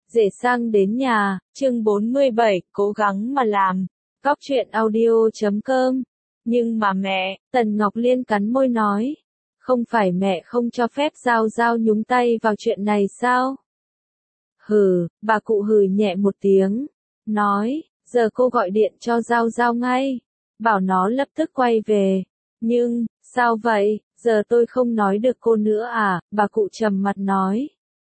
Rể sang đến nhà, chương 47, cố gắng mà làm. Góc truyện audio.com. Nhưng mà mẹ, Tần Ngọc Liên cắn môi nói. Không phải mẹ không cho phép Giao Giao nhúng tay vào chuyện này sao? Hừ, bà cụ hừ nhẹ một tiếng. Nói, giờ cô gọi điện cho Giao Giao ngay. Bảo nó lập tức quay về. Nhưng, sao vậy, giờ tôi không nói được cô nữa à, bà cụ trầm mặt nói.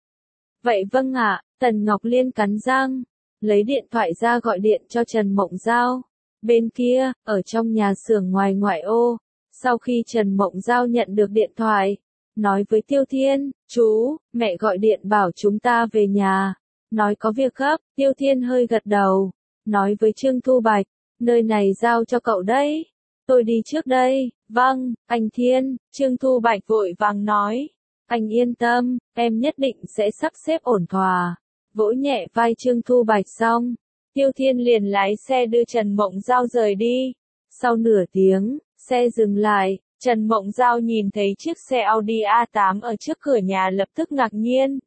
Vậy vâng ạ, Tần Ngọc Liên cắn răng, lấy điện thoại ra gọi điện cho Trần Mộng Giao. Bên kia, ở trong nhà xưởng ngoài ngoại ô, sau khi Trần Mộng Giao nhận được điện thoại, nói với Tiêu Thiên, chú, mẹ gọi điện bảo chúng ta về nhà, nói có việc gấp. Tiêu Thiên hơi gật đầu, nói với Trương Thu Bạch, nơi này giao cho cậu đấy, tôi đi trước đây. Vâng, anh Thiên, Trương Thu Bạch vội vàng nói. Anh yên tâm, em nhất định sẽ sắp xếp ổn thỏa. Vỗ nhẹ vai Trương Thu Bạch xong, Tiêu Thiên liền lái xe đưa Trần Mộng Giao rời đi. Sau nửa tiếng, xe dừng lại, Trần Mộng Giao nhìn thấy chiếc xe Audi A8 ở trước cửa nhà lập tức ngạc nhiên.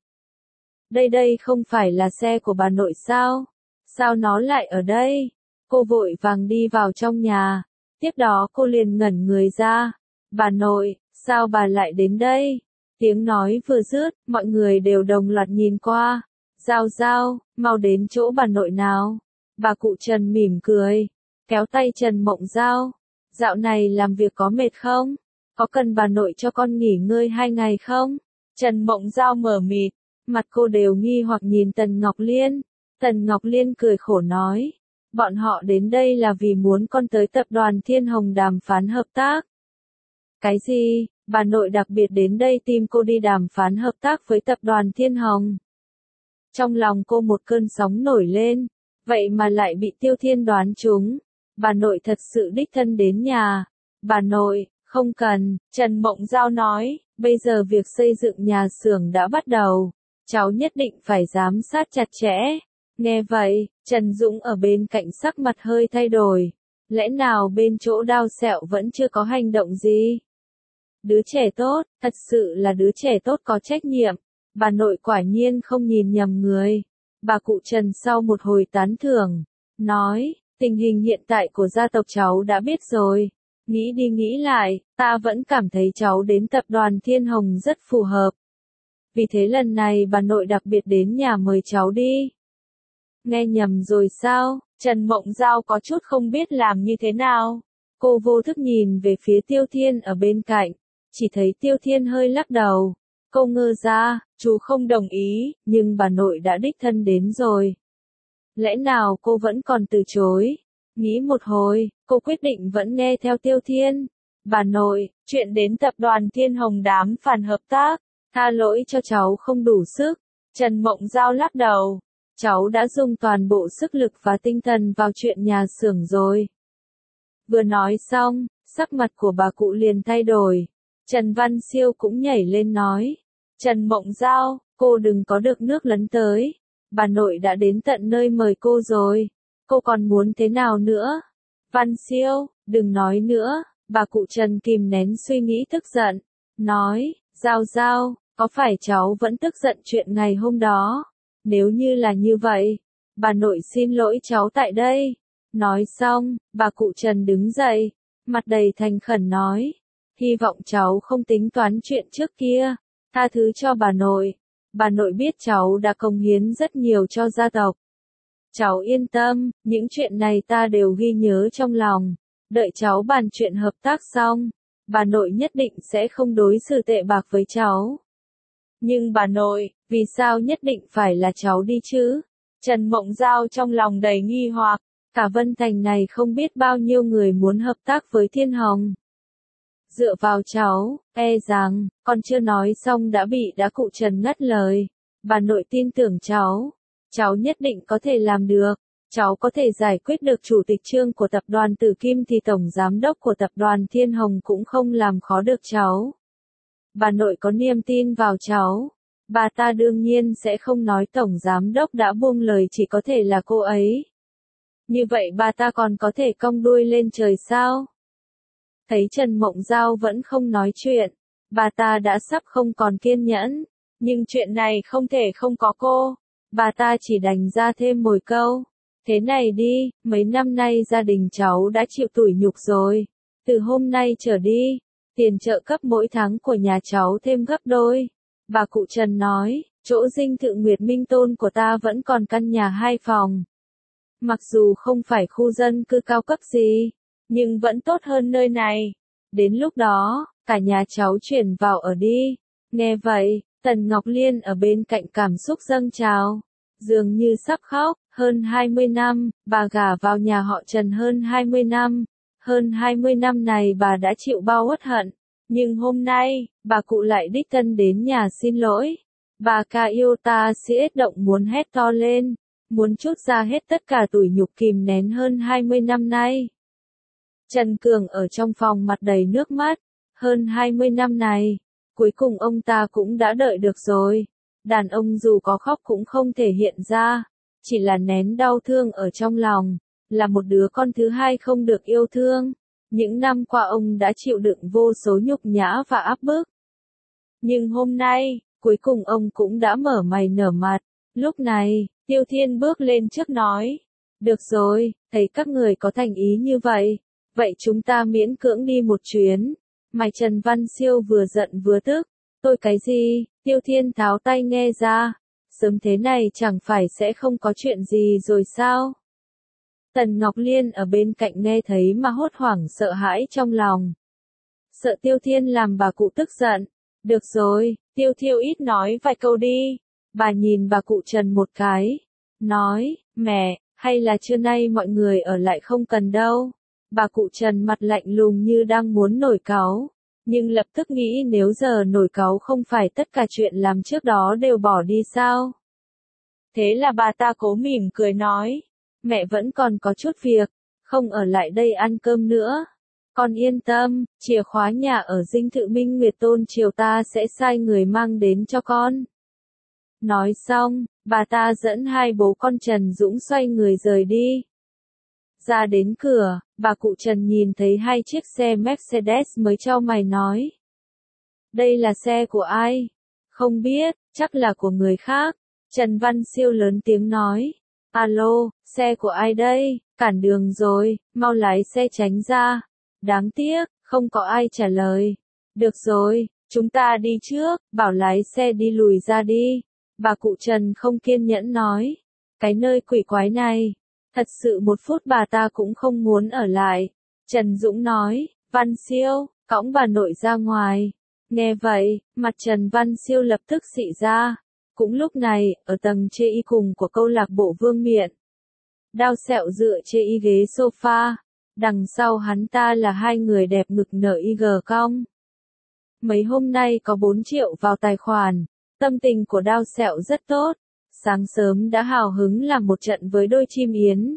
Đây không phải là xe của bà nội sao? Sao nó lại ở đây? Cô vội vàng đi vào trong nhà, tiếp đó cô liền ngẩn người ra. Bà nội, sao bà lại đến đây? Tiếng nói vừa dứt, mọi người đều đồng loạt nhìn qua. Giao Giao, mau đến chỗ bà nội nào. Bà cụ Trần mỉm cười, kéo tay Trần Mộng Giao. Dạo này làm việc có mệt không? Có cần bà nội cho con nghỉ ngơi 2 ngày không? Trần Mộng Giao mờ mịt, mặt cô đều nghi hoặc nhìn Tần Ngọc Liên. Tần Ngọc Liên cười khổ nói, bọn họ đến đây là vì muốn con tới tập đoàn Thiên Hồng đàm phán hợp tác. Cái gì? Bà nội đặc biệt đến đây tìm cô đi đàm phán hợp tác với tập đoàn Thiên Hồng. Trong lòng cô một cơn sóng nổi lên, vậy mà lại bị Tiêu Thiên đoán trúng. Bà nội thật sự đích thân đến nhà. Bà nội, không cần, Trần Mộng Giao nói, bây giờ việc xây dựng nhà xưởng đã bắt đầu, cháu nhất định phải giám sát chặt chẽ. Nghe vậy, Trần Dũng ở bên cạnh sắc mặt hơi thay đổi, lẽ nào bên chỗ Đao Sẹo vẫn chưa có hành động gì? Đứa trẻ tốt, thật sự là đứa trẻ tốt có trách nhiệm. Bà nội quả nhiên không nhìn nhầm người. Bà cụ Trần sau một hồi tán thưởng, nói, tình hình hiện tại của gia tộc cháu đã biết rồi. Nghĩ đi nghĩ lại, ta vẫn cảm thấy cháu đến tập đoàn Thiên Hồng rất phù hợp. Vì thế lần này bà nội đặc biệt đến nhà mời cháu đi. Nghe nhầm rồi sao? Trần Mộng Giao có chút không biết làm như thế nào. Cô vô thức nhìn về phía Tiêu Thiên ở bên cạnh, chỉ thấy Tiêu Thiên hơi lắc đầu. Cô ngơ ra, chú không đồng ý, nhưng bà nội đã đích thân đến rồi. Lẽ nào cô vẫn còn từ chối? Nghĩ một hồi, cô quyết định vẫn nghe theo Tiêu Thiên. Bà nội, chuyện đến tập đoàn Thiên Hồng đàm phán hợp tác, tha lỗi cho cháu không đủ sức. Trần Mộng Giao lắc đầu, cháu đã dùng toàn bộ sức lực và tinh thần vào chuyện nhà xưởng rồi. Vừa nói xong, sắc mặt của bà cụ liền thay đổi. Trần Văn Siêu cũng nhảy lên nói, Trần Mộng Giao, cô đừng có được nước lấn tới. Bà nội đã đến tận nơi mời cô rồi. Cô còn muốn thế nào nữa? Văn Siêu, đừng nói nữa. Bà cụ Trần kìm nén suy nghĩ tức giận. Nói, Giao Giao, có phải cháu vẫn tức giận chuyện ngày hôm đó? Nếu như là như vậy, bà nội xin lỗi cháu tại đây. Nói xong, bà cụ Trần đứng dậy, mặt đầy thành khẩn nói, hy vọng cháu không tính toán chuyện trước kia, tha thứ cho bà nội. Bà nội biết cháu đã cống hiến rất nhiều cho gia tộc. Cháu yên tâm, những chuyện này ta đều ghi nhớ trong lòng. Đợi cháu bàn chuyện hợp tác xong, bà nội nhất định sẽ không đối xử tệ bạc với cháu. Nhưng bà nội, vì sao nhất định phải là cháu đi chứ? Trần Mộng Giao trong lòng đầy nghi hoặc, cả Vân Thành này không biết bao nhiêu người muốn hợp tác với Thiên Hồng. Dựa vào cháu, e rằng, con chưa nói xong đã bị cụ Trần ngắt lời. Bà nội tin tưởng cháu nhất định có thể làm được. Cháu có thể giải quyết được chủ tịch Trương của tập đoàn Tử Kim thì tổng giám đốc của tập đoàn Thiên Hồng cũng không làm khó được cháu. Bà nội có niềm tin vào cháu. Bà ta đương nhiên sẽ không nói tổng giám đốc đã buông lời chỉ có thể là cô ấy. Như vậy bà ta còn có thể cong đuôi lên trời sao? Thấy Trần Mộng Giao vẫn không nói chuyện, bà ta đã sắp không còn kiên nhẫn. Nhưng chuyện này không thể không có cô. bà ta chỉ đành ra thêm một câu. Thế này đi, mấy năm nay gia đình cháu đã chịu tủi nhục rồi. Từ hôm nay trở đi, tiền trợ cấp mỗi tháng của nhà cháu thêm gấp đôi. Bà cụ Trần nói, chỗ dinh thự Nguyệt Minh Tôn của ta vẫn còn căn nhà 2 phòng. Mặc dù không phải khu dân cư cao cấp gì, nhưng vẫn tốt hơn nơi này. Đến lúc đó, cả nhà cháu chuyển vào ở đi. Nghe vậy, Tần Ngọc Liên ở bên cạnh cảm xúc dâng trào. Dường như sắp khóc, hơn 20 năm, bà gả vào nhà họ Trần hơn 20 năm. Hơn 20 năm này bà đã chịu bao uất hận. Nhưng hôm nay, bà cụ lại đích thân đến nhà xin lỗi. Bà ca yêu ta siết động muốn hét to lên. Muốn trút ra hết tất cả tủi nhục kìm nén hơn 20 năm nay. Trần Cường ở trong phòng mặt đầy nước mắt. Hơn 20 năm này, cuối cùng ông ta cũng đã đợi được rồi. Đàn ông dù có khóc cũng không thể hiện ra, chỉ là nén đau thương ở trong lòng, là một đứa con thứ hai không được yêu thương. Những năm qua ông đã chịu đựng vô số nhục nhã và áp bức. Nhưng hôm nay, cuối cùng ông cũng đã mở mày nở mặt. Lúc này, Tiêu Thiên bước lên trước nói, được rồi, thấy các người có thành ý như vậy, vậy chúng ta miễn cưỡng đi một chuyến. Mày Trần Văn Siêu vừa giận vừa tức, tôi cái gì, Tiêu Thiên tháo tay nghe ra, sớm thế này chẳng phải sẽ không có chuyện gì rồi sao? Tần Ngọc Liên ở bên cạnh nghe thấy mà hốt hoảng sợ hãi trong lòng. Sợ Tiêu Thiên làm bà cụ tức giận. Được rồi, Tiêu Thiêu ít nói vài câu đi. Bà nhìn bà cụ Trần một cái. Nói, mẹ, hay là trưa nay mọi người ở lại không cần đâu. Bà cụ Trần mặt lạnh lùng như đang muốn nổi cáu. Nhưng lập tức nghĩ nếu giờ nổi cáu không phải tất cả chuyện làm trước đó đều bỏ đi sao. Thế là bà ta cố mỉm cười nói. Mẹ vẫn còn có chút việc, không ở lại đây ăn cơm nữa. Con yên tâm, chìa khóa nhà ở dinh thự Minh Nguyệt Tôn chiều ta sẽ sai người mang đến cho con. Nói xong, bà ta dẫn hai bố con Trần Dũng xoay người rời đi. Ra đến cửa, bà cụ Trần nhìn thấy hai chiếc xe Mercedes mới chau mày nói. Đây là xe của ai? Không biết, chắc là của người khác. Trần Văn Siêu lớn tiếng nói. Alo, xe của ai đây? Cản đường rồi, mau lái xe tránh ra. Đáng tiếc, không có ai trả lời. Được rồi, chúng ta đi trước, bảo lái xe đi lùi ra đi. Bà cụ Trần không kiên nhẫn nói. Cái nơi quỷ quái này, thật sự một phút bà ta cũng không muốn ở lại. Trần Dũng nói, Văn Siêu, cõng bà nội ra ngoài. Nghe vậy, mặt Trần Văn Siêu lập tức xị ra. Cũng lúc này, ở tầng chê y cùng của câu lạc bộ Vương Miện, Đao Sẹo dựa chê y ghế sofa, đằng sau hắn ta là hai người đẹp ngực nở y gờ cong. Mấy hôm nay có 4 triệu vào tài khoản, tâm tình của Đao Sẹo rất tốt, sáng sớm đã hào hứng làm một trận với đôi chim yến.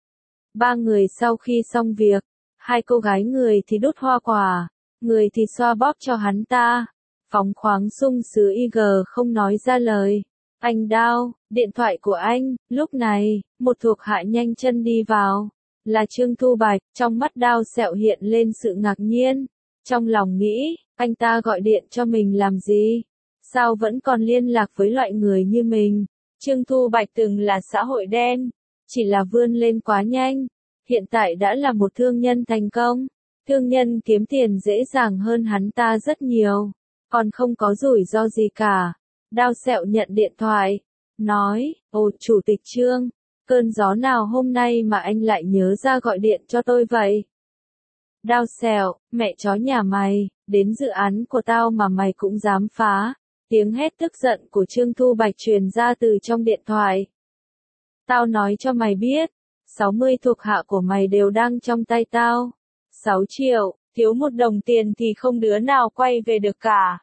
Ba người sau khi xong việc, hai cô gái người thì đút hoa quả, người thì xoa bóp cho hắn ta. Phóng khoáng sung sướng IG không nói ra lời. Anh Đao, điện thoại của anh. Lúc này, một thuộc hạ nhanh chân đi vào. Là Trương Thu Bạch, trong mắt Đao Sẹo hiện lên sự ngạc nhiên. Trong lòng nghĩ, anh ta gọi điện cho mình làm gì? Sao vẫn còn liên lạc với loại người như mình? Trương Thu Bạch từng là xã hội đen, chỉ là vươn lên quá nhanh. Hiện tại đã là một thương nhân thành công. Thương nhân kiếm tiền dễ dàng hơn hắn ta rất nhiều. Còn không có rủi ro gì cả. Đao Sẹo nhận điện thoại. Nói, ồ chủ tịch Trương, cơn gió nào hôm nay mà anh lại nhớ ra gọi điện cho tôi vậy? Đao Sẹo, mẹ chó nhà mày, đến dự án của tao mà mày cũng dám phá. Tiếng hét tức giận của Trương Thu Bạch truyền ra từ trong điện thoại. Tao nói cho mày biết, 60 thuộc hạ của mày đều đang trong tay tao. 6 triệu, thiếu 1 đồng tiền thì không đứa nào quay về được cả.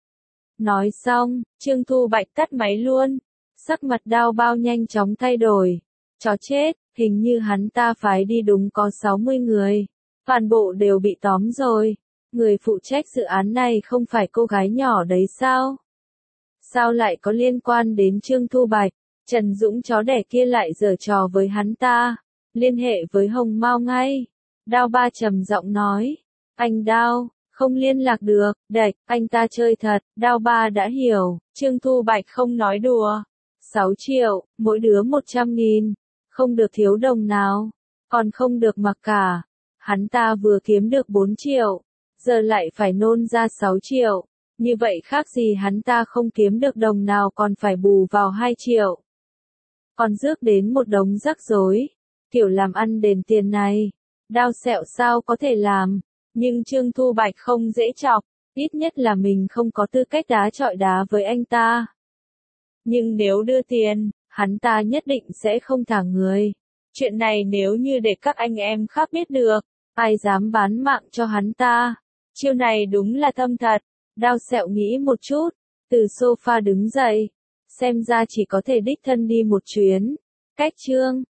Nói xong, Trương Thu Bạch tắt máy luôn. Sắc mặt Đao Bao nhanh chóng thay đổi. Chó chết, hình như hắn ta phái đi đúng có 60 người. Toàn bộ đều bị tóm rồi. Người phụ trách dự án này không phải cô gái nhỏ đấy sao? Sao lại có liên quan đến Trương Thu Bạch? Trần Dũng chó đẻ kia lại giở trò với hắn ta. Liên hệ với Hồng Mao ngay. Đao Ba trầm giọng nói. Anh Đao, không liên lạc được, đạch, anh ta chơi thật. Đao Ba đã hiểu, Trương Thu Bạch không nói đùa. 6 triệu, mỗi đứa 100.000, không được thiếu đồng nào, còn không được mặc cả. Hắn ta vừa kiếm được 4 triệu, giờ lại phải nôn ra 6 triệu, như vậy khác gì hắn ta không kiếm được đồng nào còn phải bù vào 2 triệu. Còn rước đến một đống rắc rối, kiểu làm ăn đền tiền này, Đao Sẹo sao có thể làm, nhưng Trương Thu Bạch không dễ chọc, ít nhất là mình không có tư cách đá chọi đá với anh ta. Nhưng nếu đưa tiền, hắn ta nhất định sẽ không thả người. Chuyện này nếu như để các anh em khác biết được, ai dám bán mạng cho hắn ta. Chiêu này đúng là thâm thật. Đao Sẹo nghĩ một chút, từ sofa đứng dậy, xem ra chỉ có thể đích thân đi một chuyến. Cách Trương